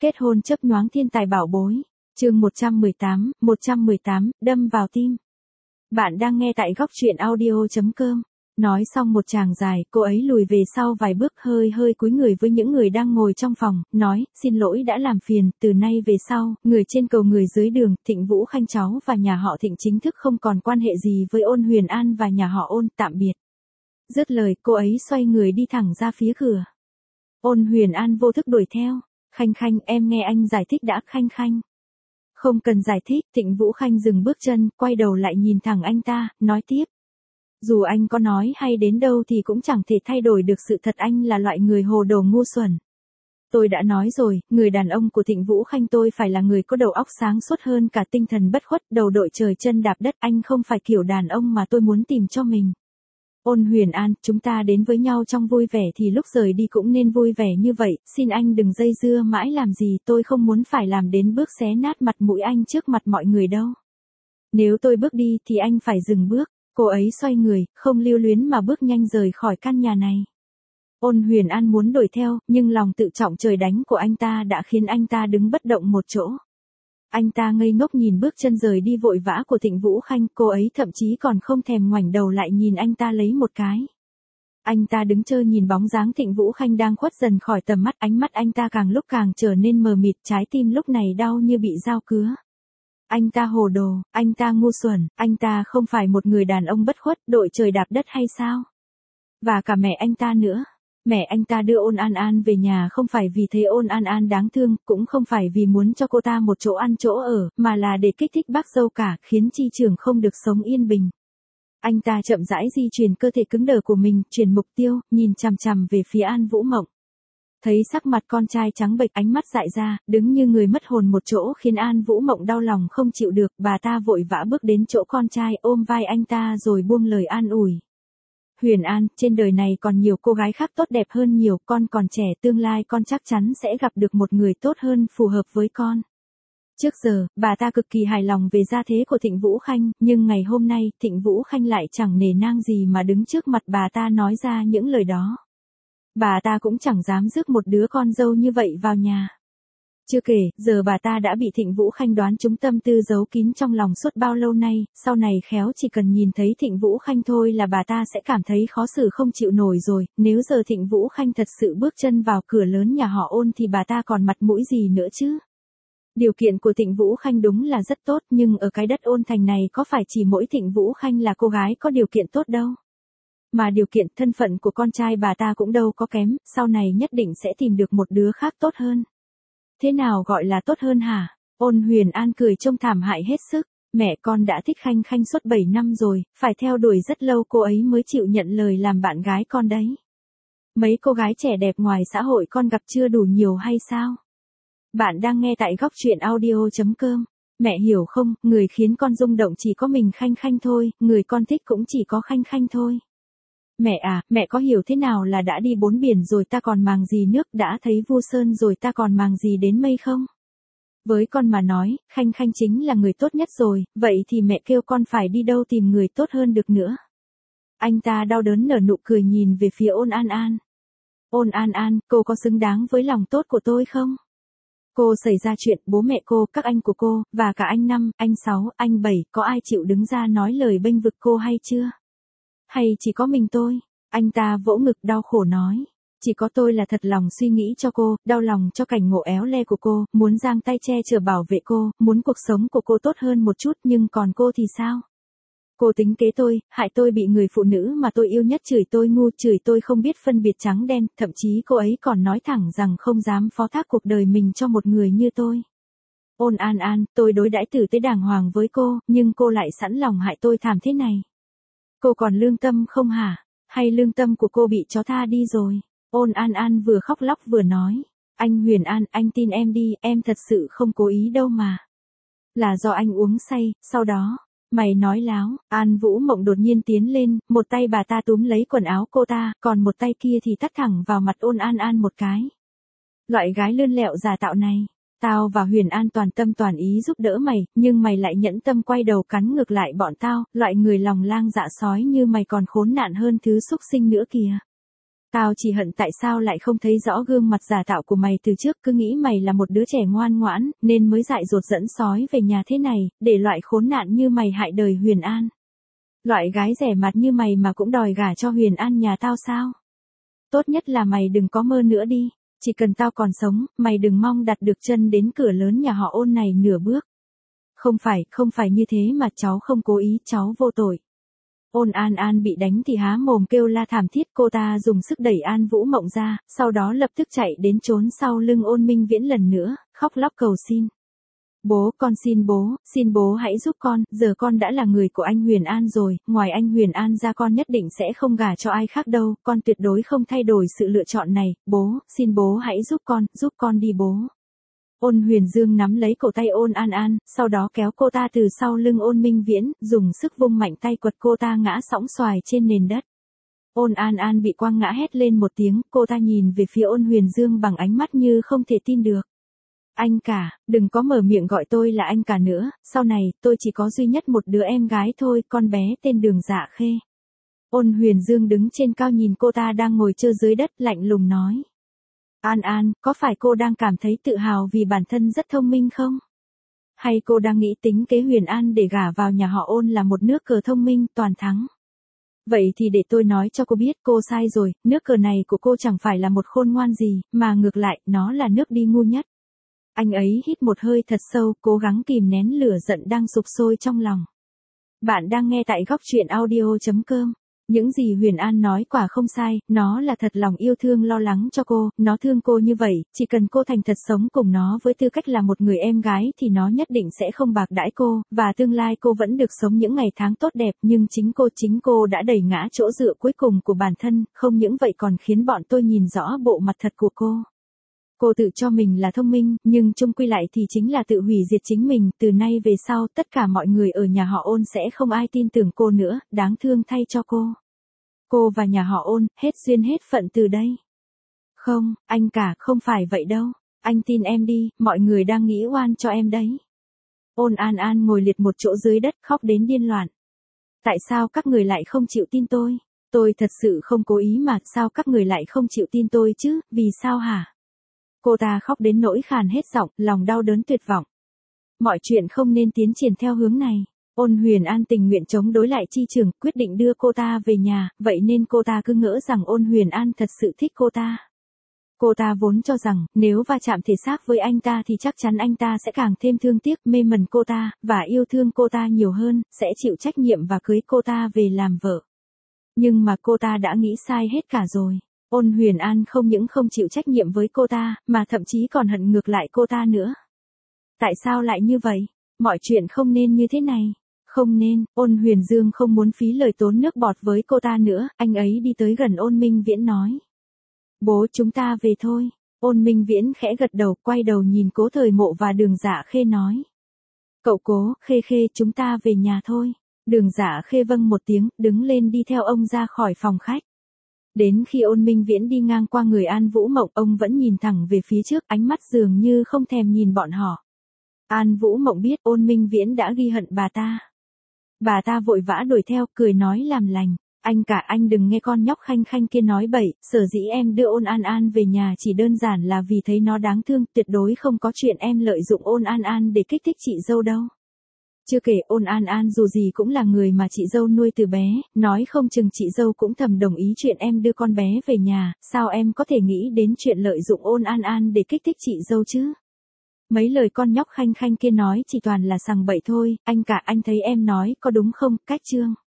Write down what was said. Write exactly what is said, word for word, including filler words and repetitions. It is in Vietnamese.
Kết hôn chớp nhoáng thiên tài bảo bối. Chương một trăm mười tám, một trăm mười tám, đâm vào tim. Bạn đang nghe tại góc truyện audio chấm com. Nói xong một tràng dài, cô ấy lùi về sau vài bước, hơi hơi cúi người với những người đang ngồi trong phòng, nói, xin lỗi đã làm phiền, từ nay về sau, người trên cầu người dưới đường, Thịnh Vũ Khanh cháu và nhà họ Thịnh chính thức không còn quan hệ gì với Ôn Huyền An và nhà họ Ôn, tạm biệt. Dứt lời, cô ấy xoay người đi thẳng ra phía cửa. Ôn Huyền An vô thức đuổi theo, Khanh Khanh, em nghe anh giải thích đã. Khanh Khanh. Không cần giải thích. Thịnh Vũ Khanh dừng bước chân, quay đầu lại nhìn thẳng anh ta, nói tiếp. Dù anh có nói hay đến đâu thì cũng chẳng thể thay đổi được sự thật, anh là loại người hồ đồ ngu xuẩn. Tôi đã nói rồi, người đàn ông của Thịnh Vũ Khanh tôi phải là người có đầu óc sáng suốt hơn cả tinh thần bất khuất, đầu đội trời chân đạp đất, anh không phải kiểu đàn ông mà tôi muốn tìm cho mình. Ôn Huyền An, chúng ta đến với nhau trong vui vẻ thì lúc rời đi cũng nên vui vẻ như vậy, xin anh đừng dây dưa mãi làm gì, tôi không muốn phải làm đến bước xé nát mặt mũi anh trước mặt mọi người đâu. Nếu tôi bước đi thì anh phải dừng bước. Cô ấy xoay người, không lưu luyến mà bước nhanh rời khỏi căn nhà này. Ôn Huyền An muốn đuổi theo, nhưng lòng tự trọng trời đánh của anh ta đã khiến anh ta đứng bất động một chỗ. Anh ta ngây ngốc nhìn bước chân rời đi vội vã của Thịnh Vũ Khanh, cô ấy thậm chí còn không thèm ngoảnh đầu lại nhìn anh ta lấy một cái. Anh ta đứng chơ nhìn bóng dáng Thịnh Vũ Khanh đang khuất dần khỏi tầm mắt, ánh mắt anh ta càng lúc càng trở nên mờ mịt, trái tim lúc này đau như bị dao cứa. Anh ta hồ đồ, anh ta ngu xuẩn, anh ta không phải một người đàn ông bất khuất, đội trời đạp đất hay sao? Và cả mẹ anh ta nữa. Mẹ anh ta đưa Ôn An An về nhà không phải vì thấy Ôn An An đáng thương, cũng không phải vì muốn cho cô ta một chỗ ăn chỗ ở, mà là để kích thích bác dâu cả, khiến Chi Trường không được sống yên bình. Anh ta chậm rãi di chuyển cơ thể cứng đờ của mình, chuyển mục tiêu, nhìn chằm chằm về phía An Vũ Mộng. Thấy sắc mặt con trai trắng bệch, ánh mắt dại ra, đứng như người mất hồn một chỗ khiến An Vũ Mộng đau lòng không chịu được, bà ta vội vã bước đến chỗ con trai, ôm vai anh ta rồi buông lời an ủi. Huyền An, trên đời này còn nhiều cô gái khác tốt đẹp hơn nhiều, con còn trẻ, tương lai con chắc chắn sẽ gặp được một người tốt hơn, phù hợp với con. Trước giờ, bà ta cực kỳ hài lòng về gia thế của Thịnh Vũ Khanh, nhưng ngày hôm nay, Thịnh Vũ Khanh lại chẳng nể nang gì mà đứng trước mặt bà ta nói ra những lời đó. Bà ta cũng chẳng dám rước một đứa con dâu như vậy vào nhà. Chưa kể, giờ bà ta đã bị Thịnh Vũ Khanh đoán trúng tâm tư giấu kín trong lòng suốt bao lâu nay, sau này khéo chỉ cần nhìn thấy Thịnh Vũ Khanh thôi là bà ta sẽ cảm thấy khó xử không chịu nổi rồi, nếu giờ Thịnh Vũ Khanh thật sự bước chân vào cửa lớn nhà họ Ôn thì bà ta còn mặt mũi gì nữa chứ. Điều kiện của Thịnh Vũ Khanh đúng là rất tốt, nhưng ở cái đất Ôn Thành này có phải chỉ mỗi Thịnh Vũ Khanh là cô gái có điều kiện tốt đâu. Mà điều kiện thân phận của con trai bà ta cũng đâu có kém, sau này nhất định sẽ tìm được một đứa khác tốt hơn. Thế nào gọi là tốt hơn hả? Ôn Huyền An cười trông thảm hại hết sức. Mẹ con đã thích Khanh Khanh suốt bảy năm rồi, phải theo đuổi rất lâu cô ấy mới chịu nhận lời làm bạn gái con đấy. Mấy cô gái trẻ đẹp ngoài xã hội con gặp chưa đủ nhiều hay sao? Bạn đang nghe tại góc truyện audio chấm com. Mẹ hiểu không, người khiến con rung động chỉ có mình Khanh Khanh thôi, người con thích cũng chỉ có Khanh Khanh thôi. Mẹ à, mẹ có hiểu thế nào là đã đi bốn biển rồi ta còn màng gì nước, đã thấy Vu Sơn rồi ta còn màng gì đến mây không? Với con mà nói, Khanh Khanh chính là người tốt nhất rồi, vậy thì mẹ kêu con phải đi đâu tìm người tốt hơn được nữa. Anh ta đau đớn nở nụ cười nhìn về phía Ôn An An. Ôn An An, cô có xứng đáng với lòng tốt của tôi không? Cô xảy ra chuyện, bố mẹ cô, các anh của cô, và cả anh Năm, anh Sáu, anh Bảy, có ai chịu đứng ra nói lời bênh vực cô hay chưa? Hay chỉ có mình tôi? Anh ta vỗ ngực đau khổ nói. Chỉ có tôi là thật lòng suy nghĩ cho cô, đau lòng cho cảnh ngộ éo le của cô, muốn giang tay che chở bảo vệ cô, muốn cuộc sống của cô tốt hơn một chút, nhưng còn cô thì sao? Cô tính kế tôi, hại tôi bị người phụ nữ mà tôi yêu nhất chửi tôi ngu, chửi tôi không biết phân biệt trắng đen, thậm chí cô ấy còn nói thẳng rằng không dám phó thác cuộc đời mình cho một người như tôi. Ôn An An, tôi đối đãi tử tế đàng hoàng với cô, nhưng cô lại sẵn lòng hại tôi thảm thế này. Cô còn lương tâm không hả? Hay lương tâm của cô bị chó tha đi rồi? Ôn An An vừa khóc lóc vừa nói. Anh Huyền An, anh tin em đi, em thật sự không cố ý đâu mà. Là do anh uống say, sau đó, mày nói láo. An Vũ Mộng đột nhiên tiến lên, một tay bà ta túm lấy quần áo cô ta, còn một tay kia thì tát thẳng vào mặt Ôn An An một cái. Loại gái lươn lẹo giả tạo này. Tao và Huyền An toàn tâm toàn ý giúp đỡ mày, nhưng mày lại nhẫn tâm quay đầu cắn ngược lại bọn tao, loại người lòng lang dạ sói như mày còn khốn nạn hơn thứ xúc sinh nữa kìa. Tao chỉ hận tại sao lại không thấy rõ gương mặt giả tạo của mày từ trước, cứ nghĩ mày là một đứa trẻ ngoan ngoãn, nên mới dại dột dẫn sói về nhà thế này, để loại khốn nạn như mày hại đời Huyền An. Loại gái rẻ mặt như mày mà cũng đòi gả cho Huyền An nhà tao sao? Tốt nhất là mày đừng có mơ nữa đi, chỉ cần tao còn sống, mày đừng mong đặt được chân đến cửa lớn nhà họ Ôn này nửa bước. Không phải, không phải như thế mà, cháu không cố ý, cháu vô tội. Ôn An An bị đánh thì há mồm kêu la thảm thiết, cô ta dùng sức đẩy An Vũ Mộng ra, sau đó lập tức chạy đến trốn sau lưng Ôn Minh Viễn lần nữa, khóc lóc cầu xin. Bố, con xin bố, xin bố hãy giúp con, giờ con đã là người của anh Huyền An rồi, ngoài anh Huyền An ra con nhất định sẽ không gả cho ai khác đâu, con tuyệt đối không thay đổi sự lựa chọn này, bố, xin bố hãy giúp con, giúp con đi bố. Ôn Huyền Dương nắm lấy cổ tay Ôn An An, sau đó kéo cô ta từ sau lưng Ôn Minh Viễn, dùng sức vung mạnh tay quật cô ta ngã sõng xoài trên nền đất. Ôn An An bị quăng ngã hét lên một tiếng, cô ta nhìn về phía Ôn Huyền Dương bằng ánh mắt như không thể tin được. Anh cả, đừng có mở miệng gọi tôi là anh cả nữa, sau này, tôi chỉ có duy nhất một đứa em gái thôi, con bé tên Đường Dạ Khê. Ôn Huyền Dương đứng trên cao nhìn cô ta đang ngồi trơ dưới đất, lạnh lùng nói. An An, có phải cô đang cảm thấy tự hào vì bản thân rất thông minh không? Hay cô đang nghĩ tính kế Huyền An để gả vào nhà họ Ôn là một nước cờ thông minh, toàn thắng? Vậy thì để tôi nói cho cô biết, cô sai rồi, nước cờ này của cô chẳng phải là một khôn ngoan gì, mà ngược lại, nó là nước đi ngu nhất. Anh ấy hít một hơi thật sâu, cố gắng kìm nén lửa giận đang sục sôi trong lòng. Bạn đang nghe tại góc truyện audio chấm com. Những gì Huyền An nói quả không sai, nó là thật lòng yêu thương lo lắng cho cô, nó thương cô như vậy, chỉ cần cô thành thật sống cùng nó với tư cách là một người em gái thì nó nhất định sẽ không bạc đãi cô, và tương lai cô vẫn được sống những ngày tháng tốt đẹp, nhưng chính cô chính cô đã đẩy ngã chỗ dựa cuối cùng của bản thân, không những vậy còn khiến bọn tôi nhìn rõ bộ mặt thật của cô. Cô tự cho mình là thông minh, nhưng chung quy lại thì chính là tự hủy diệt chính mình, từ nay về sau tất cả mọi người ở nhà họ Ôn sẽ không ai tin tưởng cô nữa, đáng thương thay cho cô. Cô và nhà họ Ôn, hết duyên hết phận từ đây. Không, anh cả, không phải vậy đâu. Anh tin em đi, mọi người đang nghĩ oan cho em đấy. Ôn An An ngồi liệt một chỗ dưới đất khóc đến điên loạn. Tại sao các người lại không chịu tin tôi? Tôi thật sự không cố ý mà, sao các người lại không chịu tin tôi chứ, vì sao hả? Cô ta khóc đến nỗi khàn hết giọng, lòng đau đớn tuyệt vọng. Mọi chuyện không nên tiến triển theo hướng này. Ôn Huyền An tình nguyện chống đối lại chi trưởng, quyết định đưa cô ta về nhà, vậy nên cô ta cứ ngỡ rằng Ôn Huyền An thật sự thích cô ta. Cô ta vốn cho rằng, nếu va chạm thể xác với anh ta thì chắc chắn anh ta sẽ càng thêm thương tiếc, mê mẩn cô ta, và yêu thương cô ta nhiều hơn, sẽ chịu trách nhiệm và cưới cô ta về làm vợ. Nhưng mà cô ta đã nghĩ sai hết cả rồi. Ôn Huyền An không những không chịu trách nhiệm với cô ta, mà thậm chí còn hận ngược lại cô ta nữa. Tại sao lại như vậy? Mọi chuyện không nên như thế này. Không nên, Ôn Huyền Dương không muốn phí lời tốn nước bọt với cô ta nữa, anh ấy đi tới gần Ôn Minh Viễn nói. Bố, chúng ta về thôi. Ôn Minh Viễn khẽ gật đầu, quay đầu nhìn Cố Thời Mộ và Đường Dạ Khê nói. Cậu Cố, Khê Khê, chúng ta về nhà thôi. Đường Dạ Khê vâng một tiếng, đứng lên đi theo ông ra khỏi phòng khách. Đến khi Ôn Minh Viễn đi ngang qua người An Vũ Mộng, ông vẫn nhìn thẳng về phía trước, ánh mắt dường như không thèm nhìn bọn họ. An Vũ Mộng biết Ôn Minh Viễn đã ghi hận bà ta. Bà ta vội vã đuổi theo, cười nói làm lành. Anh cả, anh đừng nghe con nhóc Khanh Khanh kia nói bậy, sở dĩ em đưa Ôn An An về nhà chỉ đơn giản là vì thấy nó đáng thương, tuyệt đối không có chuyện em lợi dụng Ôn An An để kích thích chị dâu đâu. Chưa kể Ôn An An dù gì cũng là người mà chị dâu nuôi từ bé, nói không chừng chị dâu cũng thầm đồng ý chuyện em đưa con bé về nhà, sao em có thể nghĩ đến chuyện lợi dụng Ôn An An để kích thích chị dâu chứ? Mấy lời con nhóc Khanh Khanh kia nói chỉ toàn là sằng bậy thôi, anh cả, anh thấy em nói có đúng không, Cách Trương?